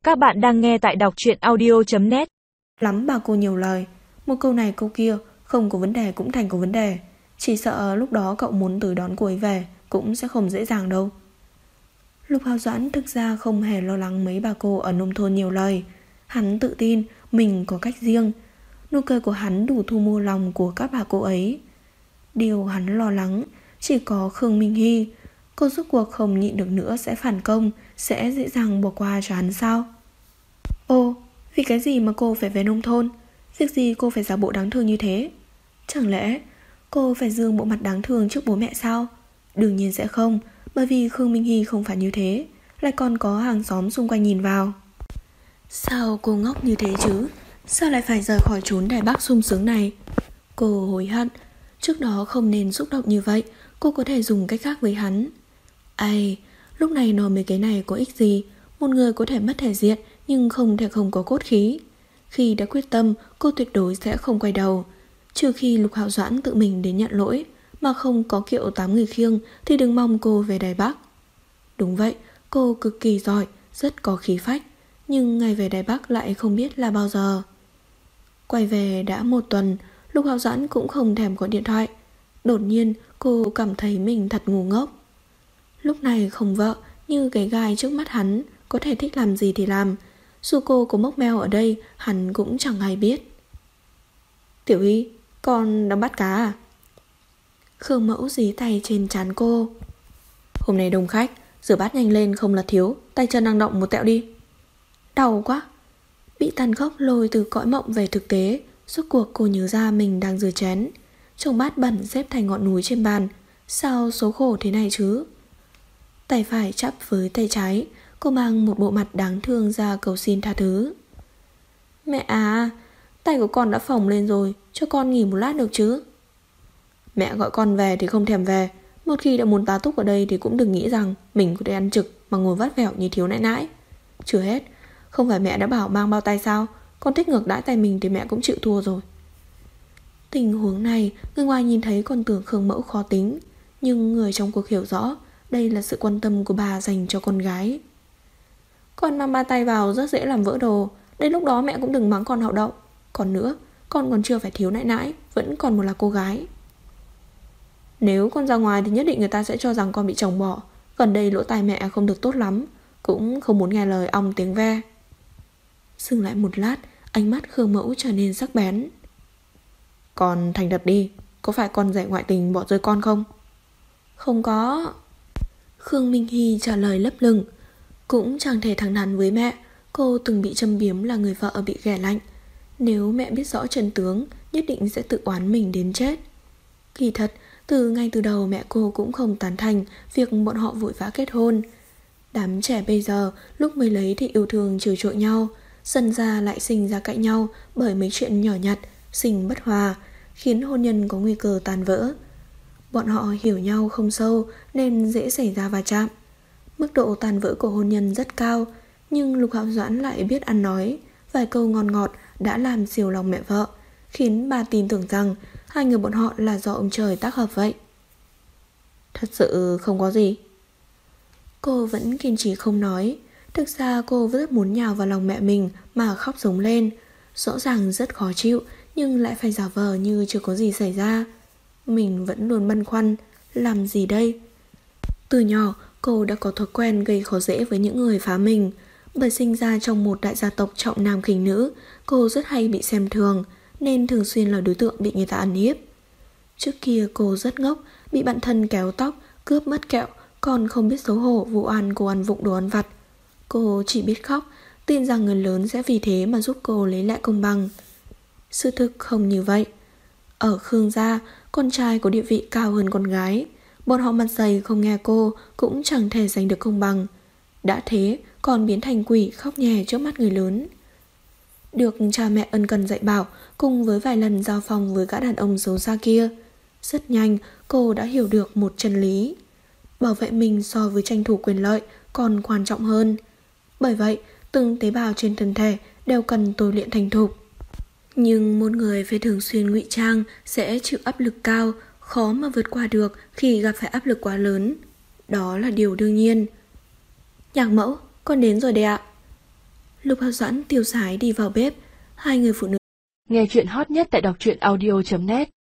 Các bạn đang nghe tại đọc truyện audio.net. Lắm bà cô nhiều lời, một câu này câu kia, không có vấn đề cũng thành có vấn đề. Chỉ sợ lúc đó cậu muốn tới đón cô ấy về cũng sẽ không dễ dàng đâu. Lục Hào Doãn thực ra không hề lo lắng mấy bà cô ở nông thôn nhiều lời. Hắn tự tin mình có cách riêng. Nụ cười của hắn đủ thu mua lòng của các bà cô ấy. Điều hắn lo lắng chỉ có Khương Minh Hy. Cô rốt cuộc không nhịn được nữa sẽ phản công, sẽ dễ dàng bỏ qua cho hắn sao? Ồ, vì cái gì mà cô phải về nông thôn? Việc gì cô phải giả bộ đáng thương như thế? Chẳng lẽ cô phải dương bộ mặt đáng thương trước bố mẹ sao? Đương nhiên sẽ không, bởi vì Khương Minh Hy không phải như thế, lại còn có hàng xóm xung quanh nhìn vào. Sao cô ngốc như thế chứ? Sao lại phải rời khỏi chốn Đài Bắc sung sướng này? Cô hối hận, trước đó không nên xúc động như vậy. Cô có thể dùng cách khác với hắn. Ai, lúc này nói mấy cái này có ích gì? Một người có thể mất thể diện, nhưng không thể không có cốt khí. Khi đã quyết tâm, cô tuyệt đối sẽ không quay đầu. Trừ khi Lục Hạo Doãn tự mình đến nhận lỗi, mà không có kiệu 8 người khiêng thì đừng mong cô về Đài Bắc. Đúng vậy, cô cực kỳ giỏi, rất có khí phách, nhưng ngày về Đài Bắc lại không biết là bao giờ. Quay về đã 1 tuần, Lục Hạo Doãn cũng không thèm gọi điện thoại. Đột nhiên cô cảm thấy mình thật ngu ngốc. Lúc này không vợ như cái gai trước mắt hắn, có thể thích làm gì thì làm. Dù cô có mốc meo ở đây, hắn cũng chẳng hay biết. Tiểu Hy, con đang bắt cá à? Khương Mẫu dí tay trên trán cô. Hôm nay đông khách, rửa bát nhanh lên không là thiếu, tay chân đang động một tẹo đi. Đau quá. Bị tàn khốc lôi từ cõi mộng về thực tế, rốt cuộc cô nhớ ra mình đang rửa chén. Chồng bát bẩn xếp thành ngọn núi trên bàn. Sao số khổ thế này chứ? Tay phải chắp với tay trái, cô mang một bộ mặt đáng thương ra cầu xin tha thứ. Mẹ à, tay của con đã phồng lên rồi, cho con nghỉ một lát được chứ? Mẹ gọi con về thì không thèm về. Một khi đã muốn tá túc ở đây thì cũng đừng nghĩ rằng mình có thể ăn trực mà ngồi vắt vẻo như thiếu nãi nãi. Chưa hết, không phải mẹ đã bảo mang bao tay sao? Con thích ngược đãi tay mình thì mẹ cũng chịu thua rồi. Tình huống này, người ngoài nhìn thấy còn tưởng Khương Mẫu khó tính, nhưng người trong cuộc hiểu rõ đây là sự quan tâm của bà dành cho con gái. Con mang ba tay vào rất dễ làm vỡ đồ. Đến lúc đó mẹ cũng đừng mắng con hậu đậu. Còn nữa, con còn chưa phải thiếu nãi nãi, vẫn còn một là cô gái. Nếu con ra ngoài thì nhất định người ta sẽ cho rằng con bị chồng bỏ. Gần đây lỗ tai mẹ không được tốt lắm, cũng không muốn nghe lời ong tiếng ve. Dừng lại một lát, ánh mắt Khương Mẫu trở nên sắc bén. Con thành thật đi, có phải con dạy ngoại tình bỏ rơi con không? Không có. Khương Minh Hy trả lời lấp lửng. Cũng chẳng thể thẳng thắn với mẹ. Cô từng bị châm biếm là người vợ bị ghẻ lạnh. Nếu mẹ biết rõ chân tướng, nhất định sẽ tự oán mình đến chết. Kỳ thật, ngay từ đầu mẹ cô cũng không tán thành việc bọn họ vội vã kết hôn. Đám trẻ bây giờ lúc mới lấy thì yêu thương trừ trội nhau, dần ra lại sinh ra cãi nhau bởi mấy chuyện nhỏ nhặt, sinh bất hòa, khiến hôn nhân có nguy cơ tan vỡ. Bọn họ hiểu nhau không sâu nên dễ xảy ra va chạm. Mức độ tan vỡ của hôn nhân rất cao, nhưng Lục Hạo Doãn lại biết ăn nói. Vài câu ngon ngọt đã làm siêu lòng mẹ vợ, khiến bà tin tưởng rằng hai người bọn họ là do ông trời tác hợp vậy. Thật sự không có gì. Cô vẫn kiên trì không nói. Thực ra cô rất muốn nhào vào lòng mẹ mình mà khóc giống lên. Rõ ràng rất khó chịu, nhưng lại phải giả vờ như chưa có gì xảy ra. Mình vẫn luôn băn khoăn, làm gì đây? Từ nhỏ, cô đã có thói quen gây khó dễ với những người phá mình. Bởi sinh ra trong một đại gia tộc trọng nam khinh nữ, cô rất hay bị xem thường, nên thường xuyên là đối tượng bị người ta ăn hiếp. Trước kia cô rất ngốc, bị bạn thân kéo tóc, cướp mất kẹo, còn không biết xấu hổ vụ oan cô ăn vụng đồ ăn vặt. Cô chỉ biết khóc, tin rằng người lớn sẽ vì thế mà giúp cô lấy lại công bằng. Sự thực không như vậy. Ở Khương gia, con trai có địa vị cao hơn con gái. Bọn họ mặt dày không nghe cô cũng chẳng thể giành được công bằng. Đã thế còn biến thành quỷ khóc nhè trước mắt người lớn. Được cha mẹ ân cần dạy bảo, cùng với vài lần giao phòng với gã đàn ông xấu xa kia, rất nhanh cô đã hiểu được một chân lý: bảo vệ mình so với tranh thủ quyền lợi còn quan trọng hơn. Bởi vậy từng tế bào trên thân thể đều cần tôi luyện thành thục. Nhưng một người phải thường xuyên ngụy trang sẽ chịu áp lực cao, khó mà vượt qua được khi gặp phải áp lực quá lớn. Đó là điều đương nhiên. Nhạc mẫu, con đến rồi đây ạ. Lục Hạo Doãn tiêu sái đi vào bếp. Hai người phụ nữ Nghe chuyện hot nhất tại đọc truyện audio.net